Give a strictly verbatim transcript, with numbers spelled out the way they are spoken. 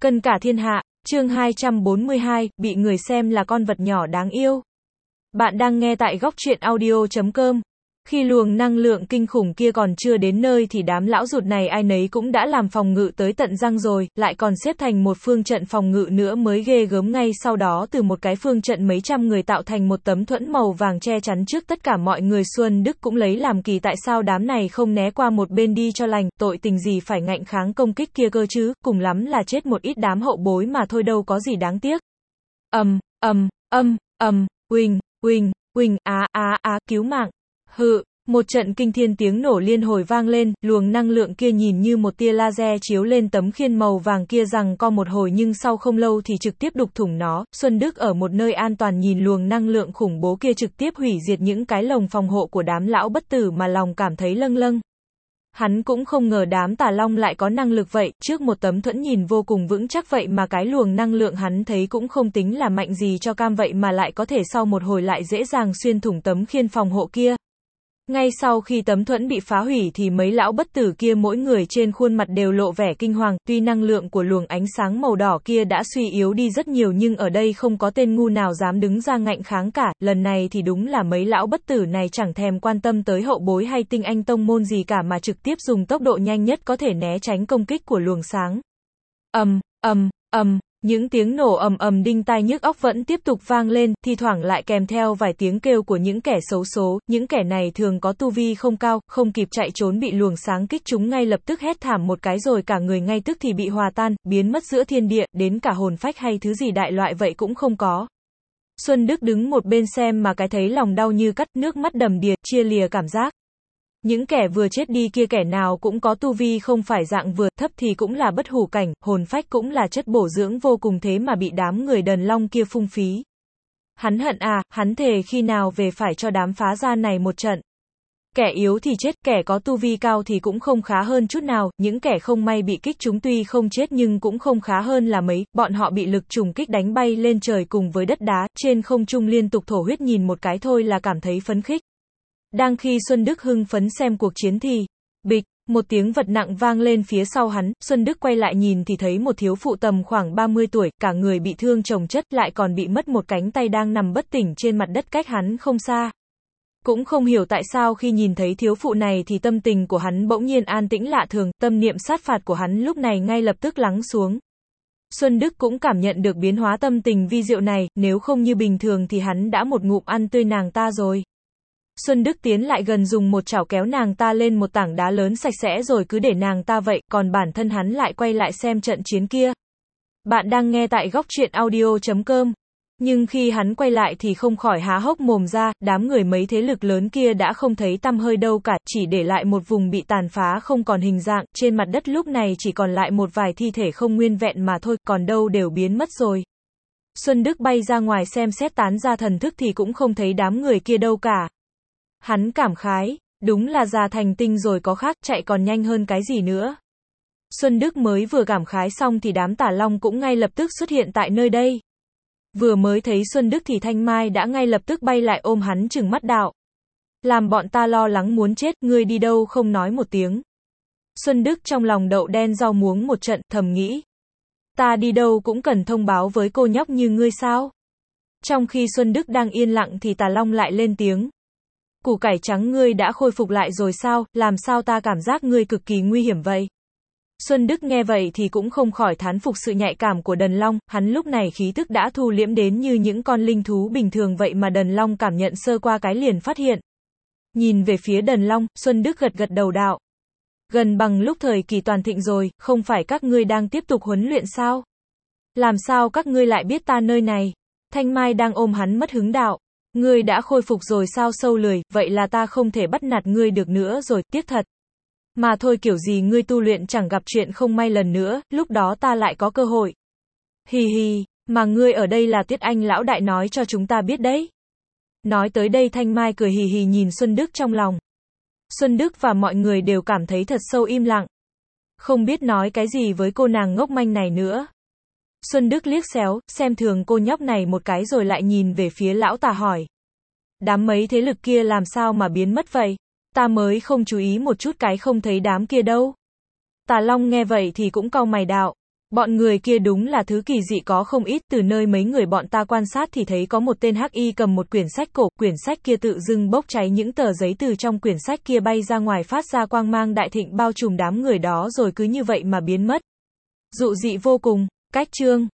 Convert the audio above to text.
Cân cả thiên hạ, chương hai trăm bốn mươi hai, bị người xem là con vật nhỏ đáng yêu. Bạn đang nghe tại góc truyện audio chấm com. Khi luồng năng lượng kinh khủng kia còn chưa đến nơi thì đám lão ruột này ai nấy cũng đã làm phòng ngự tới tận răng rồi, lại còn xếp thành một phương trận phòng ngự nữa mới ghê gớm. Ngay sau đó từ một cái phương trận mấy trăm người tạo thành một tấm thuẫn màu vàng che chắn trước tất cả mọi người. Xuân Đức cũng lấy làm kỳ tại sao đám này không né qua một bên đi cho lành, tội tình gì phải ngạnh kháng công kích kia cơ chứ, cùng lắm là chết một ít đám hậu bối mà thôi, đâu có gì đáng tiếc. Ầm, ầm, ầm, ầm, uỳnh, uỳnh, uỳnh, á á á, cứu mạng. Hự, một trận kinh thiên tiếng nổ liên hồi vang lên, luồng năng lượng kia nhìn như một tia laser chiếu lên tấm khiên màu vàng kia rằng co một hồi nhưng sau không lâu thì trực tiếp đục thủng nó. Xuân Đức ở một nơi an toàn nhìn luồng năng lượng khủng bố kia trực tiếp hủy diệt những cái lồng phòng hộ của đám lão bất tử mà lòng cảm thấy lâng lâng. Hắn cũng không ngờ đám tà long lại có năng lực vậy, trước một tấm thuẫn nhìn vô cùng vững chắc vậy mà cái luồng năng lượng hắn thấy cũng không tính là mạnh gì cho cam vậy mà lại có thể sau một hồi lại dễ dàng xuyên thủng tấm khiên phòng hộ kia. Ngay sau khi tấm thuẫn bị phá hủy thì mấy lão bất tử kia mỗi người trên khuôn mặt đều lộ vẻ kinh hoàng, tuy năng lượng của luồng ánh sáng màu đỏ kia đã suy yếu đi rất nhiều nhưng ở đây không có tên ngu nào dám đứng ra ngạnh kháng cả, lần này thì đúng là mấy lão bất tử này chẳng thèm quan tâm tới hậu bối hay tinh anh tông môn gì cả mà trực tiếp dùng tốc độ nhanh nhất có thể né tránh công kích của luồng sáng. Ầm, ầm, ầm. Những tiếng nổ ầm ầm đinh tai nhức óc vẫn tiếp tục vang lên, thi thoảng lại kèm theo vài tiếng kêu của những kẻ xấu số, những kẻ này thường có tu vi không cao, không kịp chạy trốn bị luồng sáng kích chúng ngay lập tức hét thảm một cái rồi cả người ngay tức thì bị hòa tan, biến mất giữa thiên địa, đến cả hồn phách hay thứ gì đại loại vậy cũng không có. Xuân Đức đứng một bên xem mà cái thấy lòng đau như cắt, nước mắt đầm đìa, chia lìa cảm giác. Những kẻ vừa chết đi kia kẻ nào cũng có tu vi không phải dạng vừa thấp thì cũng là bất hủ cảnh, hồn phách cũng là chất bổ dưỡng vô cùng thế mà bị đám người đần long kia phung phí. Hắn hận à, hắn thề khi nào về phải cho đám phá gia này một trận. Kẻ yếu thì chết, kẻ có tu vi cao thì cũng không khá hơn chút nào, những kẻ không may bị kích chúng tuy không chết nhưng cũng không khá hơn là mấy, bọn họ bị lực trùng kích đánh bay lên trời cùng với đất đá, trên không trung liên tục thổ huyết nhìn một cái thôi là cảm thấy phấn khích. Đang khi Xuân Đức hưng phấn xem cuộc chiến thì, bịch, một tiếng vật nặng vang lên phía sau hắn, Xuân Đức quay lại nhìn thì thấy một thiếu phụ tầm khoảng ba mươi tuổi, cả người bị thương chồng chất lại còn bị mất một cánh tay đang nằm bất tỉnh trên mặt đất cách hắn không xa. Cũng không hiểu tại sao khi nhìn thấy thiếu phụ này thì tâm tình của hắn bỗng nhiên an tĩnh lạ thường, tâm niệm sát phạt của hắn lúc này ngay lập tức lắng xuống. Xuân Đức cũng cảm nhận được biến hóa tâm tình vi diệu này, nếu không như bình thường thì hắn đã một ngụm ăn tươi nàng ta rồi. Xuân Đức tiến lại gần dùng một chảo kéo nàng ta lên một tảng đá lớn sạch sẽ rồi cứ để nàng ta vậy, còn bản thân hắn lại quay lại xem trận chiến kia. Bạn đang nghe tại góc truyện audio chấm com. Nhưng khi hắn quay lại thì không khỏi há hốc mồm ra, đám người mấy thế lực lớn kia đã không thấy tăm hơi đâu cả, chỉ để lại một vùng bị tàn phá không còn hình dạng, trên mặt đất lúc này chỉ còn lại một vài thi thể không nguyên vẹn mà thôi, còn đâu đều biến mất rồi. Xuân Đức bay ra ngoài xem xét tán ra thần thức thì cũng không thấy đám người kia đâu cả. Hắn cảm khái, đúng là già thành tinh rồi có khác, chạy còn nhanh hơn cái gì nữa. Xuân Đức mới vừa cảm khái xong thì đám tà long cũng ngay lập tức xuất hiện tại nơi đây. Vừa mới thấy Xuân Đức thì Thanh Mai đã ngay lập tức bay lại ôm hắn trừng mắt đạo. Làm bọn ta lo lắng muốn chết, ngươi đi đâu không nói một tiếng. Xuân Đức trong lòng đậu đen rau muống một trận, thầm nghĩ. Ta đi đâu cũng cần thông báo với cô nhóc như ngươi sao? Trong khi Xuân Đức đang yên lặng thì tà long lại lên tiếng. Củ cải trắng ngươi đã khôi phục lại rồi sao, làm sao ta cảm giác ngươi cực kỳ nguy hiểm vậy? Xuân Đức nghe vậy thì cũng không khỏi thán phục sự nhạy cảm của đần long, hắn lúc này khí tức đã thu liễm đến như những con linh thú bình thường vậy mà đần long cảm nhận sơ qua cái liền phát hiện. Nhìn về phía đần long, Xuân Đức gật gật đầu đạo. Gần bằng lúc thời kỳ toàn thịnh rồi, không phải các ngươi đang tiếp tục huấn luyện sao? Làm sao các ngươi lại biết ta nơi này? Thanh Mai đang ôm hắn mất hứng đạo. Ngươi đã khôi phục rồi sao sâu lười, vậy là ta không thể bắt nạt ngươi được nữa rồi, tiếc thật. Mà thôi kiểu gì ngươi tu luyện chẳng gặp chuyện không may lần nữa, lúc đó ta lại có cơ hội. Hì hì, mà ngươi ở đây là Tiết Anh lão đại nói cho chúng ta biết đấy. Nói tới đây Thanh Mai cười hì hì nhìn Xuân Đức trong lòng. Xuân Đức và mọi người đều cảm thấy thật sâu im lặng. Không biết nói cái gì với cô nàng ngốc manh này nữa. Xuân Đức liếc xéo, xem thường cô nhóc này một cái rồi lại nhìn về phía lão tà hỏi. Đám mấy thế lực kia làm sao mà biến mất vậy? Ta mới không chú ý một chút cái không thấy đám kia đâu. Tà Long nghe vậy thì cũng cau mày đạo. Bọn người kia đúng là thứ kỳ dị có không ít, từ nơi mấy người bọn ta quan sát thì thấy có một tên hắc y cầm một quyển sách cổ, quyển sách kia tự dưng bốc cháy, những tờ giấy từ trong quyển sách kia bay ra ngoài phát ra quang mang đại thịnh bao trùm đám người đó rồi cứ như vậy mà biến mất. Dụ dị vô cùng. Cách chương